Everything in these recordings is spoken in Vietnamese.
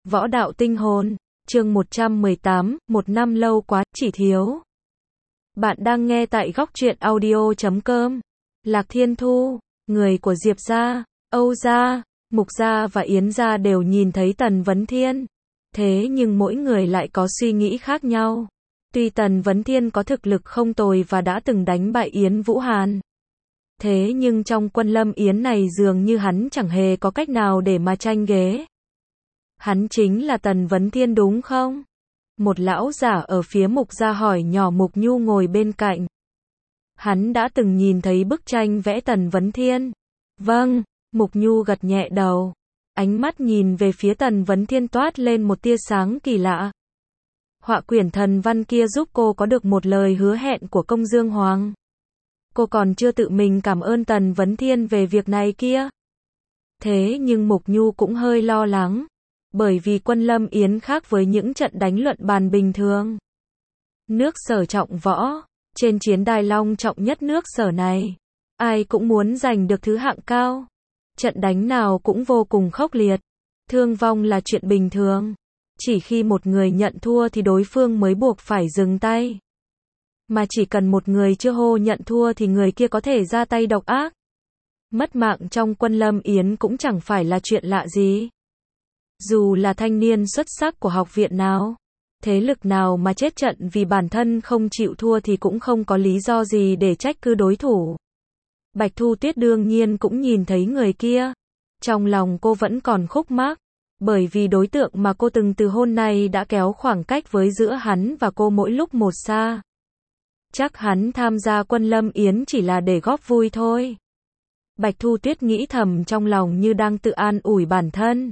Võ đạo tinh hồn, chương 118, một năm lâu quá, chỉ thiếu. Bạn đang nghe tại góc truyện audio.com. Lạc Thiên Thu, người của Diệp gia, Âu gia, Mục gia và Yến gia đều nhìn thấy Tần Vấn Thiên. Thế nhưng mỗi người lại có suy nghĩ khác nhau. Tuy Tần Vấn Thiên có thực lực không tồi và đã từng đánh bại Yến Vũ Hàn. Thế nhưng trong quân Lâm Yến này dường như hắn chẳng hề có cách nào để mà tranh ghế. Hắn chính là Tần Vấn Thiên đúng không? Một lão giả ở phía Mục gia hỏi nhỏ Mục Nhu ngồi bên cạnh. Hắn đã từng nhìn thấy bức tranh vẽ Tần Vấn Thiên. Vâng, Mục Nhu gật nhẹ đầu. Ánh mắt nhìn về phía Tần Vấn Thiên toát lên một tia sáng kỳ lạ. Họa quyển thần văn kia giúp cô có được một lời hứa hẹn của Công Dương Hoàng. Cô còn chưa tự mình cảm ơn Tần Vấn Thiên về việc này kia. Thế nhưng Mục Nhu cũng hơi lo lắng. Bởi vì quân Lâm Yến khác với những trận đánh luận bàn bình thường. Nước Sở trọng võ, trên chiến đài long trọng nhất nước Sở này, ai cũng muốn giành được thứ hạng cao. Trận đánh nào cũng vô cùng khốc liệt, thương vong là chuyện bình thường. Chỉ khi một người nhận thua thì đối phương mới buộc phải dừng tay. Mà chỉ cần một người chưa hô nhận thua thì người kia có thể ra tay độc ác. Mất mạng trong quân Lâm Yến cũng chẳng phải là chuyện lạ gì. Dù là thanh niên xuất sắc của học viện nào, thế lực nào mà chết trận vì bản thân không chịu thua thì cũng không có lý do gì để trách cứ đối thủ. Bạch Thu Tuyết đương nhiên cũng nhìn thấy người kia. Trong lòng cô vẫn còn khúc mắc, bởi vì đối tượng mà cô từng từ hôn này đã kéo khoảng cách với giữa hắn và cô mỗi lúc một xa. Chắc hắn tham gia quân Lâm Yến chỉ là để góp vui thôi. Bạch Thu Tuyết nghĩ thầm trong lòng như đang tự an ủi bản thân.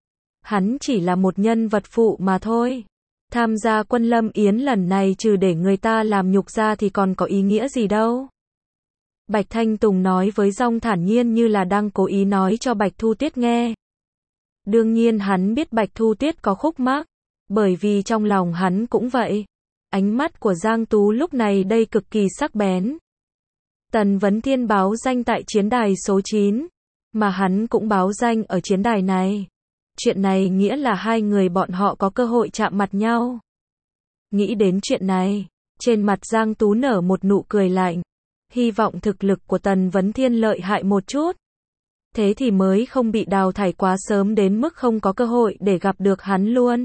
Hắn chỉ là một nhân vật phụ mà thôi. Tham gia quân Lâm Yến lần này trừ để người ta làm nhục ra thì còn có ý nghĩa gì đâu. Bạch Thanh Tùng nói với giọng thản nhiên như là đang cố ý nói cho Bạch Thu Tuyết nghe. Đương nhiên hắn biết Bạch Thu Tuyết có khúc mắc, bởi vì trong lòng hắn cũng vậy. Ánh mắt của Giang Tú lúc này đây cực kỳ sắc bén. Tần Vấn Thiên báo danh tại chiến đài số 9, mà hắn cũng báo danh ở chiến đài này. Chuyện này nghĩa là hai người bọn họ có cơ hội chạm mặt nhau. Nghĩ đến chuyện này, trên mặt Giang Tú nở một nụ cười lạnh. Hy vọng thực lực của Tần Vấn Thiên lợi hại một chút. Thế thì mới không bị đào thải quá sớm đến mức không có cơ hội để gặp được hắn luôn.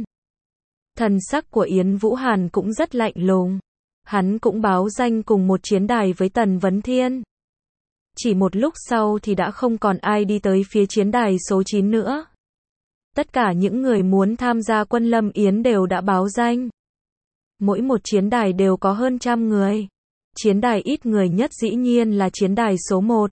Thần sắc của Yến Vũ Hàn cũng rất lạnh lùng. Hắn cũng báo danh cùng một chiến đài với Tần Vấn Thiên. Chỉ một lúc sau thì đã không còn ai đi tới phía chiến đài số 9 nữa. Tất cả những người muốn tham gia quân Lâm Yến đều đã báo danh. Mỗi một chiến đài đều có hơn 100 người. Chiến đài ít người nhất dĩ nhiên là chiến đài số 1.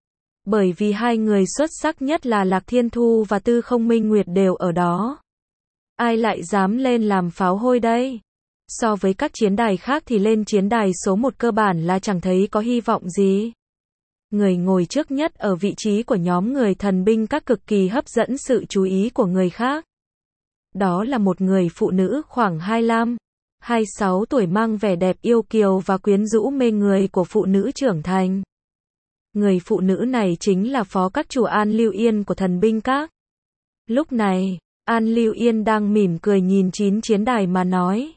Bởi vì hai người xuất sắc nhất là Lạc Thiên Thu và Tư Không Minh Nguyệt đều ở đó. Ai lại dám lên làm pháo hôi đây? So với các chiến đài khác thì lên chiến đài số 1 cơ bản là chẳng thấy có hy vọng gì. Người ngồi trước nhất ở vị trí của nhóm người thần binh các cực kỳ hấp dẫn sự chú ý của người khác. Đó là một người phụ nữ khoảng 25, 26 tuổi mang vẻ đẹp yêu kiều và quyến rũ mê người của phụ nữ trưởng thành. Người phụ nữ này chính là phó các chủ An Lưu Yên của thần binh các. Lúc này, An Lưu Yên đang mỉm cười nhìn 9 chiến đài mà nói.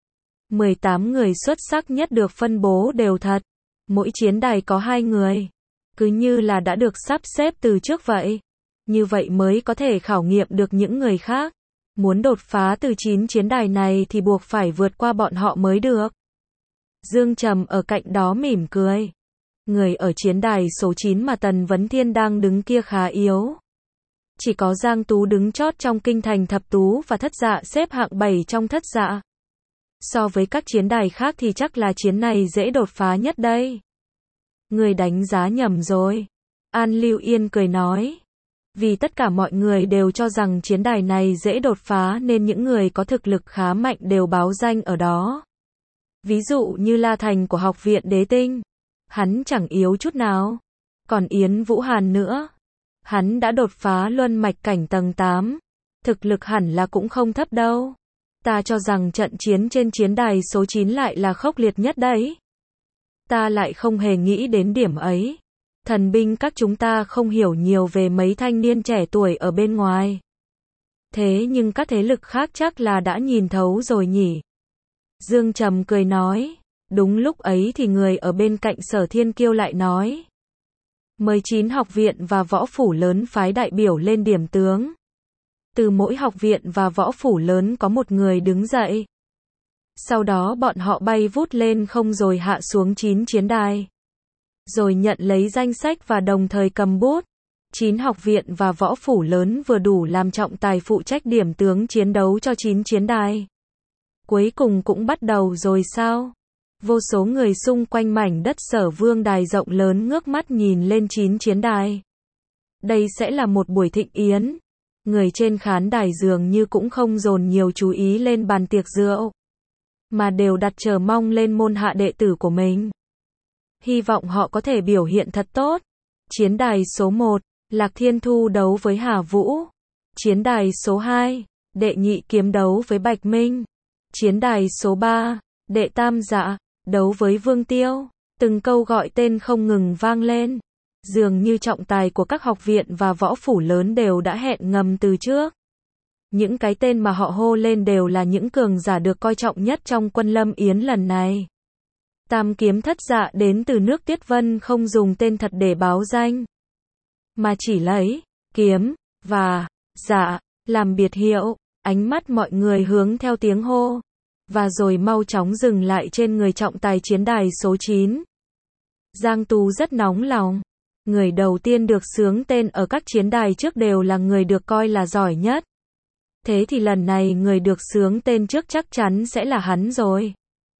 18 người xuất sắc nhất được phân bố đều thật. Mỗi chiến đài có 2 người. Cứ như là đã được sắp xếp từ trước vậy. Như vậy mới có thể khảo nghiệm được những người khác. Muốn đột phá từ 9 chiến đài này thì buộc phải vượt qua bọn họ mới được. Dương Trầm ở cạnh đó mỉm cười. Người ở chiến đài số 9 mà Tần Vấn Thiên đang đứng kia khá yếu. Chỉ có Giang Tú đứng chót trong kinh thành thập tú và thất dạ xếp hạng 7 trong thất dạ. So với các chiến đài khác thì chắc là chiến này dễ đột phá nhất đây. Người đánh giá nhầm rồi. An Lưu Yên cười nói. Vì tất cả mọi người đều cho rằng chiến đài này dễ đột phá nên những người có thực lực khá mạnh đều báo danh ở đó. Ví dụ như La Thành của học viện Đế Tinh. Hắn chẳng yếu chút nào. Còn Yến Vũ Hàn nữa. Hắn đã đột phá luân mạch cảnh tầng 8. Thực lực hẳn là cũng không thấp đâu. Ta cho rằng trận chiến trên chiến đài số 9 lại là khốc liệt nhất đấy. Ta lại không hề nghĩ đến điểm ấy. Thần binh các chúng ta không hiểu nhiều về mấy thanh niên trẻ tuổi ở bên ngoài. Thế nhưng các thế lực khác chắc là đã nhìn thấu rồi nhỉ? Dương Trầm cười nói. Đúng lúc ấy thì người ở bên cạnh Sở Thiên Kiêu lại nói. 19 học viện và võ phủ lớn phái đại biểu lên điểm tướng. Từ mỗi học viện và võ phủ lớn có một người đứng dậy. Sau đó bọn họ bay vút lên không rồi hạ xuống 9 chiến đài. Rồi nhận lấy danh sách và đồng thời cầm bút. 9 học viện và võ phủ lớn vừa đủ làm trọng tài phụ trách điểm tướng chiến đấu cho 9 chiến đài. Cuối cùng cũng bắt đầu rồi sao? Vô số người xung quanh mảnh đất Sở Vương đài rộng lớn ngước mắt nhìn lên 9 chiến đài. Đây sẽ là một buổi thịnh yến. Người trên khán đài dường như cũng không dồn nhiều chú ý lên bàn tiệc rượu, mà đều đặt chờ mong lên môn hạ đệ tử của mình. Hy vọng họ có thể biểu hiện thật tốt. Chiến đài số 1, Lạc Thiên Thu đấu với Hà Vũ. Chiến đài số 2, Đệ Nhị Kiếm đấu với Bạch Minh. Chiến đài số 3, Đệ Tam Dạ, đấu với Vương Tiêu. Từng câu gọi tên không ngừng vang lên. Dường như trọng tài của các học viện và võ phủ lớn đều đã hẹn ngầm từ trước. Những cái tên mà họ hô lên đều là những cường giả được coi trọng nhất trong quân Lâm Yến lần này. Tam Kiếm Thất Dạ đến từ nước Tiết Vân không dùng tên thật để báo danh, mà chỉ lấy kiếm và dạ làm biệt hiệu. Ánh mắt mọi người hướng theo tiếng hô, và rồi mau chóng dừng lại trên người trọng tài chiến đài số 9. Giang Tú rất nóng lòng. Người đầu tiên được xướng tên ở các chiến đài trước đều là người được coi là giỏi nhất. Thế thì lần này người được xướng tên trước chắc chắn sẽ là hắn rồi.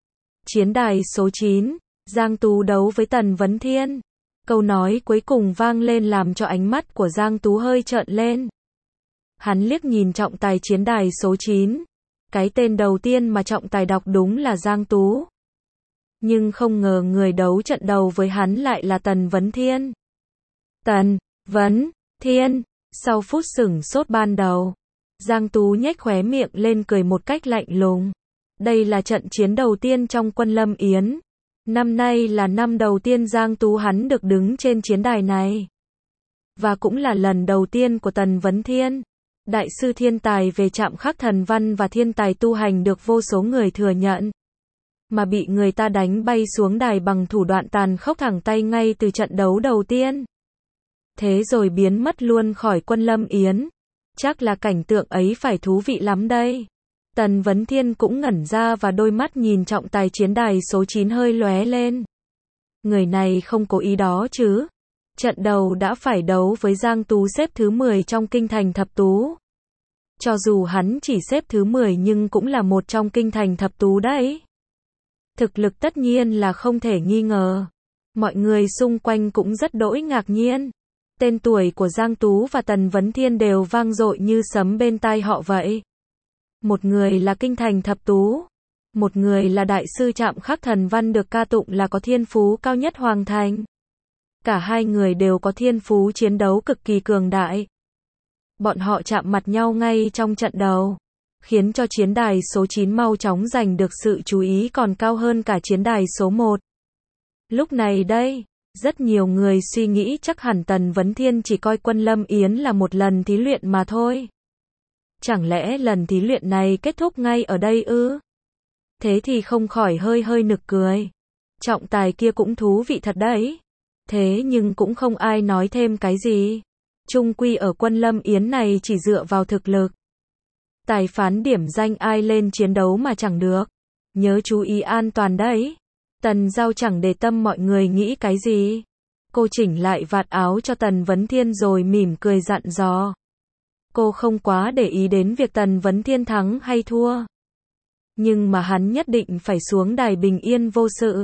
Chiến đài số 9, Giang Tú đấu với Tần Vấn Thiên. Câu nói cuối cùng vang lên làm cho ánh mắt của Giang Tú hơi trợn lên. Hắn liếc nhìn trọng tài chiến đài số 9. Cái tên đầu tiên mà trọng tài đọc đúng là Giang Tú. Nhưng không ngờ người đấu trận đầu với hắn lại là Tần Vấn Thiên. Tần Vấn Thiên, sau phút sửng sốt ban đầu, Giang Tú nhếch khóe miệng lên cười một cách lạnh lùng. Đây là trận chiến đầu tiên trong quân Lâm Yến. Năm nay là năm đầu tiên Giang Tú hắn được đứng trên chiến đài này. Và cũng là lần đầu tiên của Tần Vấn Thiên, đại sư thiên tài về chạm khắc thần văn và thiên tài tu hành được vô số người thừa nhận, mà bị người ta đánh bay xuống đài bằng thủ đoạn tàn khốc thẳng tay ngay từ trận đấu đầu tiên. Thế rồi biến mất luôn khỏi quân Lâm Yến. Chắc là cảnh tượng ấy phải thú vị lắm đây. Tần Vấn Thiên cũng ngẩn ra và đôi mắt nhìn trọng tài chiến đài số 9 hơi lóe lên. Người này không cố ý đó chứ. Trận đầu đã phải đấu với Giang Tú xếp thứ 10 trong kinh thành thập tú. Cho dù hắn chỉ xếp thứ 10 nhưng cũng là một trong kinh thành thập tú đấy. Thực lực tất nhiên là không thể nghi ngờ. Mọi người xung quanh cũng rất đỗi ngạc nhiên. Tên tuổi của Giang Tú và Tần Vấn Thiên đều vang dội như sấm bên tai họ vậy. Một người là kinh thành thập tú, một người là đại sư chạm khắc thần văn được ca tụng là có thiên phú cao nhất hoàng thành. Cả hai người đều có thiên phú chiến đấu cực kỳ cường đại. Bọn họ chạm mặt nhau ngay trong trận đầu, khiến cho chiến đài số 9 mau chóng giành được sự chú ý còn cao hơn cả chiến đài số 1. Lúc này đây, rất nhiều người suy nghĩ chắc hẳn Tần Vấn Thiên chỉ coi quân Lâm Yến là một lần thí luyện mà thôi. Chẳng lẽ lần thí luyện này kết thúc ngay ở đây ư? Thế thì không khỏi hơi nực cười. Trọng tài kia cũng thú vị thật đấy. Thế nhưng cũng không ai nói thêm cái gì. Chung quy ở quân Lâm Yến này chỉ dựa vào thực lực. Tài phán điểm danh ai lên chiến đấu mà chẳng được. Nhớ chú ý an toàn đấy. Tần Giao chẳng để tâm mọi người nghĩ cái gì. Cô chỉnh lại vạt áo cho Tần Vấn Thiên rồi mỉm cười dặn dò. Cô không quá để ý đến việc Tần Vấn Thiên thắng hay thua. Nhưng mà hắn nhất định phải xuống đài bình yên vô sự.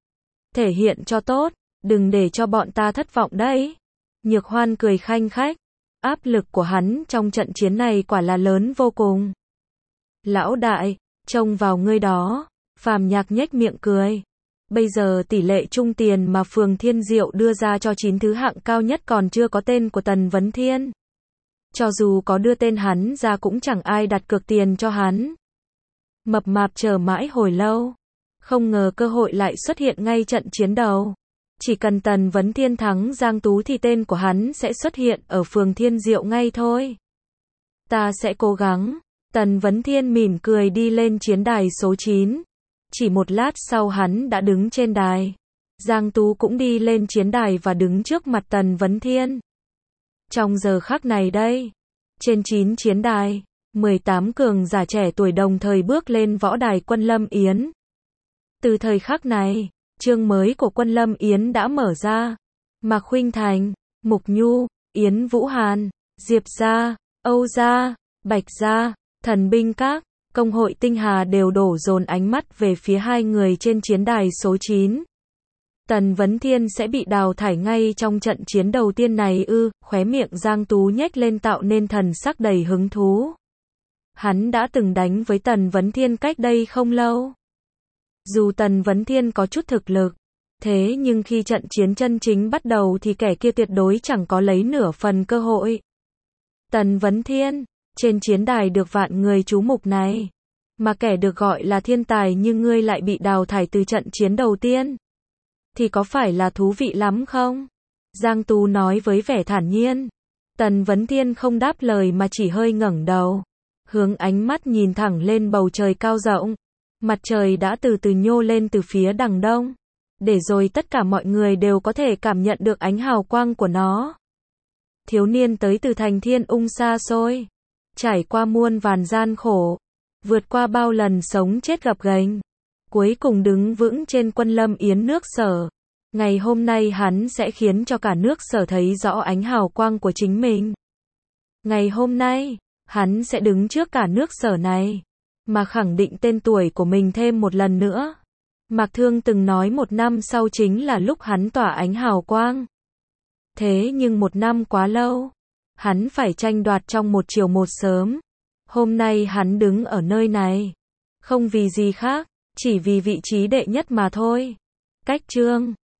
Thể hiện cho tốt, đừng để cho bọn ta thất vọng đấy. Nhược Hoan cười khanh khách. Áp lực của hắn trong trận chiến này quả là lớn vô cùng. Lão đại, trông vào ngươi đó. Phàm Nhạc nhếch miệng cười. Bây giờ tỷ lệ chung tiền mà Phường Thiên Diệu đưa ra cho 9 thứ hạng cao nhất còn chưa có tên của Tần Vấn Thiên. Cho dù có đưa tên hắn ra cũng chẳng ai đặt cược tiền cho hắn. Mập mạp chờ mãi hồi lâu. Không ngờ cơ hội lại xuất hiện ngay trận chiến đầu. Chỉ cần Tần Vấn Thiên thắng Giang Tú thì tên của hắn sẽ xuất hiện ở Phường Thiên Diệu ngay thôi. Ta sẽ cố gắng. Tần Vấn Thiên mỉm cười đi lên chiến đài số 9. Chỉ một lát sau hắn đã đứng trên đài. Giang Tú cũng đi lên chiến đài và đứng trước mặt Tần Vấn Thiên. Trong giờ khắc này đây, trên 9 chiến đài, 18 cường giả trẻ tuổi đồng thời bước lên võ đài Quân Lâm Yến. Từ thời khắc này, chương mới của Quân Lâm Yến đã mở ra. Mạc Khuynh Thành, Mục Nhu, Yến Vũ Hàn, Diệp gia, Âu gia, Bạch gia, Thần binh các, công hội Tinh Hà đều đổ dồn ánh mắt về phía hai người trên chiến đài số 9. Tần Vấn Thiên sẽ bị đào thải ngay trong trận chiến đầu tiên này ư? Khóe miệng Giang Tú nhếch lên tạo nên thần sắc đầy hứng thú. Hắn đã từng đánh với Tần Vấn Thiên cách đây không lâu. Dù Tần Vấn Thiên có chút thực lực, thế nhưng khi trận chiến chân chính bắt đầu thì kẻ kia tuyệt đối chẳng có lấy nửa phần cơ hội. Tần Vấn Thiên, trên chiến đài được vạn người chú mục này, mà kẻ được gọi là thiên tài như ngươi lại bị đào thải từ trận chiến đầu tiên, thì có phải là thú vị lắm không? Giang Tú nói với vẻ thản nhiên. Tần Vấn Thiên không đáp lời mà chỉ hơi ngẩng đầu, hướng ánh mắt nhìn thẳng lên bầu trời cao rộng. Mặt trời đã từ từ nhô lên từ phía đằng đông, để rồi tất cả mọi người đều có thể cảm nhận được ánh hào quang của nó. Thiếu niên tới từ thành Thiên Ung xa xôi, trải qua muôn vàn gian khổ, vượt qua bao lần sống chết gập ghềnh, cuối cùng đứng vững trên Quân Lâm Yến nước Sở. Ngày hôm nay hắn sẽ khiến cho cả nước Sở thấy rõ ánh hào quang của chính mình. Ngày hôm nay, hắn sẽ đứng trước cả nước Sở này, mà khẳng định tên tuổi của mình thêm một lần nữa. Mạc Thương từng nói 1 năm sau chính là lúc hắn tỏa ánh hào quang. Thế nhưng 1 năm quá lâu, hắn phải tranh đoạt trong một chiều một sớm. Hôm nay hắn đứng ở nơi này, không vì gì khác, chỉ vì vị trí đệ nhất mà thôi. Cách chương